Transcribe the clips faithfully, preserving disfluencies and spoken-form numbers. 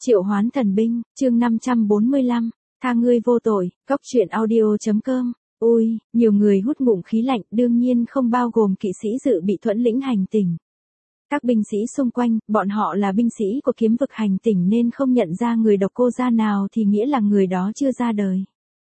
Triệu Hoán Thần Binh, chương năm trăm bốn mươi lăm, tha ngươi vô tội, cóc truyện audio.com. Ôi, nhiều người hút ngụm khí lạnh, đương nhiên không bao gồm kỵ sĩ dự bị thuẫn lĩnh hành tỉnh. Các binh sĩ xung quanh, bọn họ là binh sĩ của kiếm vực hành tỉnh nên không nhận ra người độc cô gia nào thì nghĩa là người đó chưa ra đời.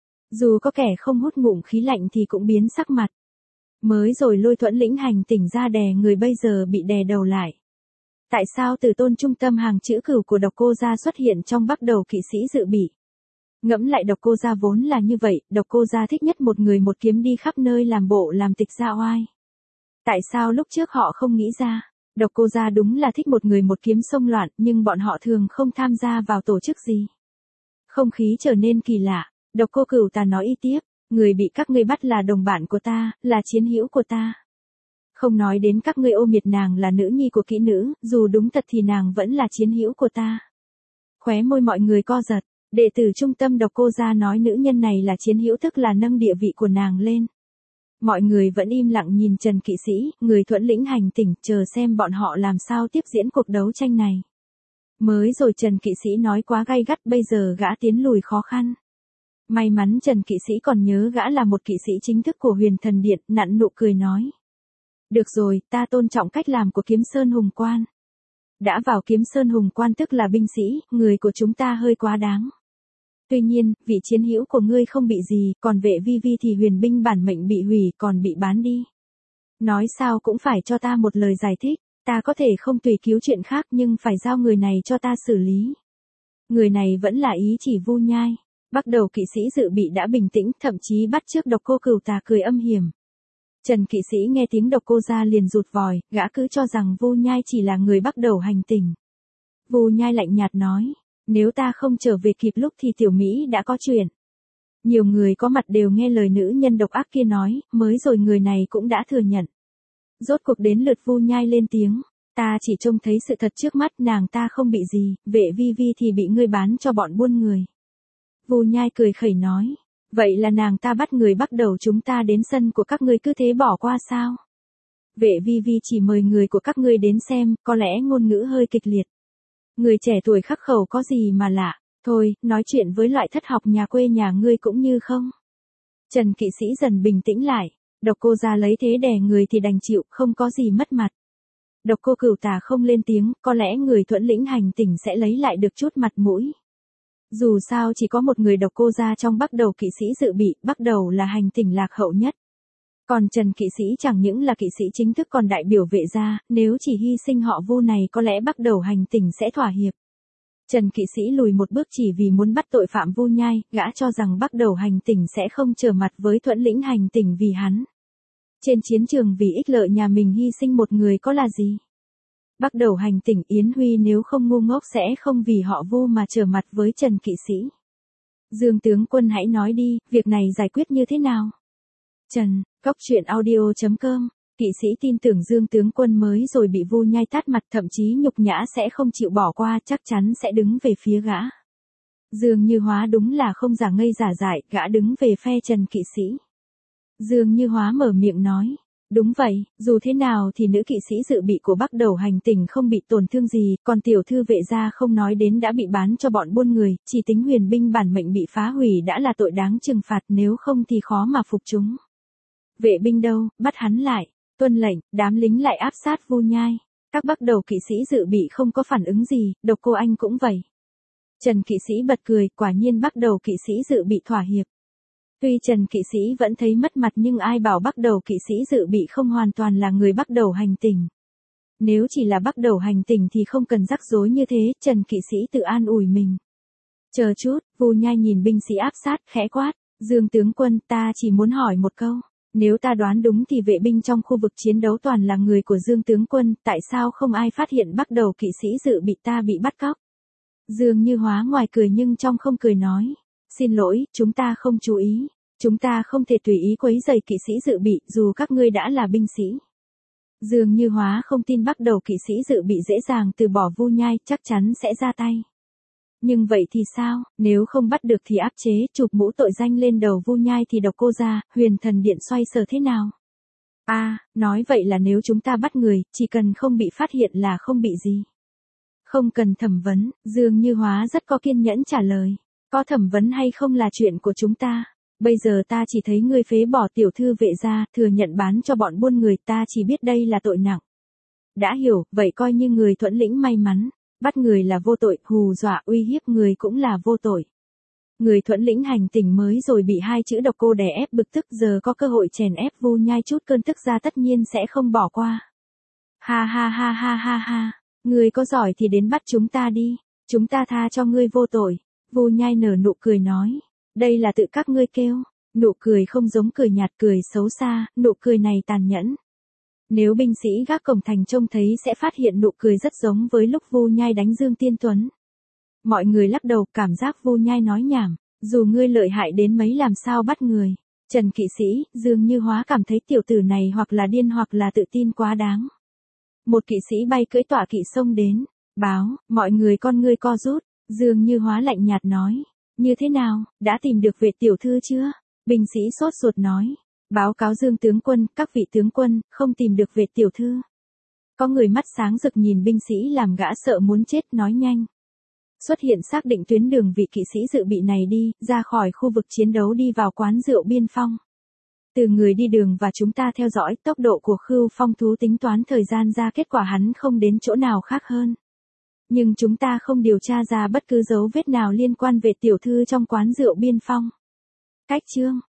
Dù có kẻ không hút ngụm khí lạnh thì cũng biến sắc mặt. Mới rồi lôi thuẫn lĩnh hành tỉnh ra đè người, bây giờ bị đè đầu lại. Tại sao từ tôn trung tâm hàng chữ cửu của độc cô gia xuất hiện trong bắc đầu kỵ sĩ dự bị? Ngẫm lại, độc cô gia vốn là như vậy, độc cô gia thích nhất một người một kiếm đi khắp nơi làm bộ làm tịch ra oai. Tại sao lúc trước họ không nghĩ ra? Độc cô gia đúng là thích một người một kiếm xông loạn, nhưng bọn họ thường không tham gia vào tổ chức gì. Không khí trở nên kỳ lạ, độc cô Cửu Tà nói y tiếp, người bị các ngươi bắt là đồng bạn của ta, là chiến hữu của ta. Không nói đến các ngươi ô miệt nàng là nữ nhi của kỹ nữ, dù đúng thật thì nàng vẫn là chiến hữu của ta. Khóe môi mọi người co giật, đệ tử trung tâm độc cô gia nói nữ nhân này là chiến hữu, tức là nâng địa vị của nàng lên. Mọi người vẫn im lặng nhìn Trần kỵ sĩ, người thuẫn lĩnh hành tỉnh, chờ xem bọn họ làm sao tiếp diễn cuộc đấu tranh này. Mới rồi Trần kỵ sĩ nói quá gay gắt, bây giờ gã tiến lùi khó khăn. May mắn Trần kỵ sĩ còn nhớ gã là một kỵ sĩ chính thức của Huyền Thần Điện, nặn nụ cười nói. Được rồi, ta tôn trọng cách làm của Kiếm Sơn Hùng Quan. Đã vào Kiếm Sơn Hùng Quan tức là binh sĩ, người của chúng ta hơi quá đáng. Tuy nhiên, vị chiến hữu của ngươi không bị gì, còn vệ vi vi thì huyền binh bản mệnh bị hủy, còn bị bán đi. Nói sao cũng phải cho ta một lời giải thích, ta có thể không tùy cứu chuyện khác nhưng phải giao người này cho ta xử lý. Người này vẫn là ý chỉ Vu Nhai. Bắt đầu kỵ sĩ dự bị đã bình tĩnh, thậm chí bắt chước độc cô Cửu Tà cười âm hiểm. Trần kỵ sĩ nghe tiếng độc cô ra liền rụt vòi, gã cứ cho rằng Vu Nhai chỉ là người bắt đầu hành tình. Vu Nhai lạnh nhạt nói, nếu ta không trở về kịp lúc thì tiểu Mỹ đã có chuyện. Nhiều người có mặt đều nghe lời nữ nhân độc ác kia nói, mới rồi người này cũng đã thừa nhận. Rốt cuộc đến lượt Vu Nhai lên tiếng, ta chỉ trông thấy sự thật trước mắt, nàng ta không bị gì, vệ vi vi thì bị ngươi bán cho bọn buôn người. Vu Nhai cười khẩy nói, vậy là nàng ta bắt người bắt đầu chúng ta đến sân của các ngươi cứ thế bỏ qua sao? Vệ vi vi chỉ mời người của các ngươi đến xem, có lẽ ngôn ngữ hơi kịch liệt. Người trẻ tuổi khắc khẩu có gì mà lạ, thôi, nói chuyện với loại thất học nhà quê nhà ngươi cũng như không. Trần kỵ sĩ dần bình tĩnh lại, độc cô gia lấy thế đè người thì đành chịu, không có gì mất mặt. Độc cô Cửu Tà không lên tiếng, có lẽ người thuẫn lĩnh hành tỉnh sẽ lấy lại được chút mặt mũi. Dù sao chỉ có một người độc cô gia trong bắc đầu kỵ sĩ dự bị, bắc đầu là hành tỉnh lạc hậu nhất. Còn Trần kỵ sĩ chẳng những là kỵ sĩ chính thức còn đại biểu vệ gia, nếu chỉ hy sinh họ Vu này có lẽ bắc đầu hành tỉnh sẽ thỏa hiệp. Trần kỵ sĩ lùi một bước chỉ vì muốn bắt tội phạm Vu Nhai, gã cho rằng bắc đầu hành tỉnh sẽ không trở mặt với thuẫn lĩnh hành tỉnh vì hắn. Trên chiến trường vì ích lợi nhà mình hy sinh một người có là gì? Bắt đầu hành tỉnh Yến Huy nếu không ngu ngốc sẽ không vì họ Vu mà trở mặt với Trần kỵ sĩ. Dương tướng quân hãy nói đi, việc này giải quyết như thế nào? Trần, cóc truyện audio.com, kỵ sĩ tin tưởng Dương tướng quân mới rồi bị Vu Nhai tát mặt, thậm chí nhục nhã sẽ không chịu bỏ qua, chắc chắn sẽ đứng về phía gã. Dương Như Hóa đúng là không giả ngây giả dại, gã đứng về phe Trần kỵ sĩ. Dương Như Hóa mở miệng nói. Đúng vậy, dù thế nào thì nữ kỵ sĩ dự bị của bắc đầu hành tỉnh không bị tổn thương gì, còn tiểu thư vệ gia không nói đến đã bị bán cho bọn buôn người, chỉ tính huyền binh bản mệnh bị phá hủy đã là tội đáng trừng phạt, nếu không thì khó mà phục chúng. Vệ binh đâu, bắt hắn lại, tuân lệnh, đám lính lại áp sát Vu Nhai. Các bắc đầu kỵ sĩ dự bị không có phản ứng gì, độc cô anh cũng vậy. Trần kỵ sĩ bật cười, quả nhiên bắc đầu kỵ sĩ dự bị thỏa hiệp. Tuy Trần kỵ sĩ vẫn thấy mất mặt nhưng ai bảo bắc đầu kỵ sĩ dự bị không hoàn toàn là người bắc đầu hành tỉnh. Nếu chỉ là bắc đầu hành tỉnh thì không cần rắc rối như thế, Trần kỵ sĩ tự an ủi mình. Chờ chút, Vu Nhai nhìn binh sĩ áp sát, khẽ quát, Dương tướng quân, ta chỉ muốn hỏi một câu, nếu ta đoán đúng thì vệ binh trong khu vực chiến đấu toàn là người của Dương tướng quân, tại sao không ai phát hiện bắc đầu kỵ sĩ dự bị ta bị bắt cóc? Dương Như Hóa ngoài cười nhưng trong không cười nói. Xin lỗi, chúng ta không chú ý. Chúng ta không thể tùy ý quấy rầy kỵ sĩ dự bị, dù các ngươi đã là binh sĩ. Dương Như Hóa không tin bắt đầu kỵ sĩ dự bị dễ dàng từ bỏ Vu Nhai, chắc chắn sẽ ra tay. Nhưng vậy thì sao, nếu không bắt được thì áp chế, chụp mũ tội danh lên đầu Vu Nhai thì độc cô gia, Huyền Thần Điện xoay sở thế nào? À, nói vậy là nếu chúng ta bắt người, chỉ cần không bị phát hiện là không bị gì. Không cần thẩm vấn, Dương Như Hóa rất có kiên nhẫn trả lời. Có thẩm vấn hay không là chuyện của chúng ta. Bây giờ ta chỉ thấy ngươi phế bỏ tiểu thư vệ gia, thừa nhận bán cho bọn buôn người, ta chỉ biết đây là tội nặng. Đã hiểu, vậy coi như người Thuận lĩnh may mắn. Bắt người là vô tội, hù dọa uy hiếp người cũng là vô tội. Người Thuận lĩnh hành tỉnh mới rồi bị hai chữ độc cô đè ép bực tức, giờ có cơ hội chèn ép Vu Nhai chút cơn tức ra tất nhiên sẽ không bỏ qua. Ha ha ha ha ha ha, ngươi có giỏi thì đến bắt chúng ta đi, chúng ta tha cho ngươi vô tội. Vu Nhai nở nụ cười nói, đây là tự các ngươi kêu, nụ cười không giống cười nhạt, cười xấu xa, nụ cười này tàn nhẫn. Nếu binh sĩ gác cổng thành trông thấy sẽ phát hiện nụ cười rất giống với lúc Vu Nhai đánh Dương Tiên Tuấn. Mọi người lắc đầu, cảm giác Vu Nhai nói nhảm, dù ngươi lợi hại đến mấy làm sao bắt người. Trần kỵ sĩ, Dương Như Hóa cảm thấy tiểu tử này hoặc là điên hoặc là tự tin quá đáng. Một kỵ sĩ bay cưỡi tọa kỵ xông đến, báo, mọi người con ngươi co rút. Dương Như Hóa lạnh nhạt nói, như thế nào, đã tìm được Vệ tiểu thư chưa? Binh sĩ sốt ruột nói, báo cáo Dương tướng quân, các vị tướng quân, không tìm được Vệ tiểu thư. Có người mắt sáng rực nhìn binh sĩ làm gã sợ muốn chết, nói nhanh. Xuất hiện xác định tuyến đường vị kỵ sĩ dự bị này đi, ra khỏi khu vực chiến đấu đi vào quán rượu Biên Phong. Từ người đi đường và chúng ta theo dõi tốc độ của Khưu Phong thú tính toán thời gian ra kết quả hắn không đến chỗ nào khác hơn. Nhưng chúng ta không điều tra ra bất cứ dấu vết nào liên quan về tiểu thư trong quán rượu Biên Phong. Cách chương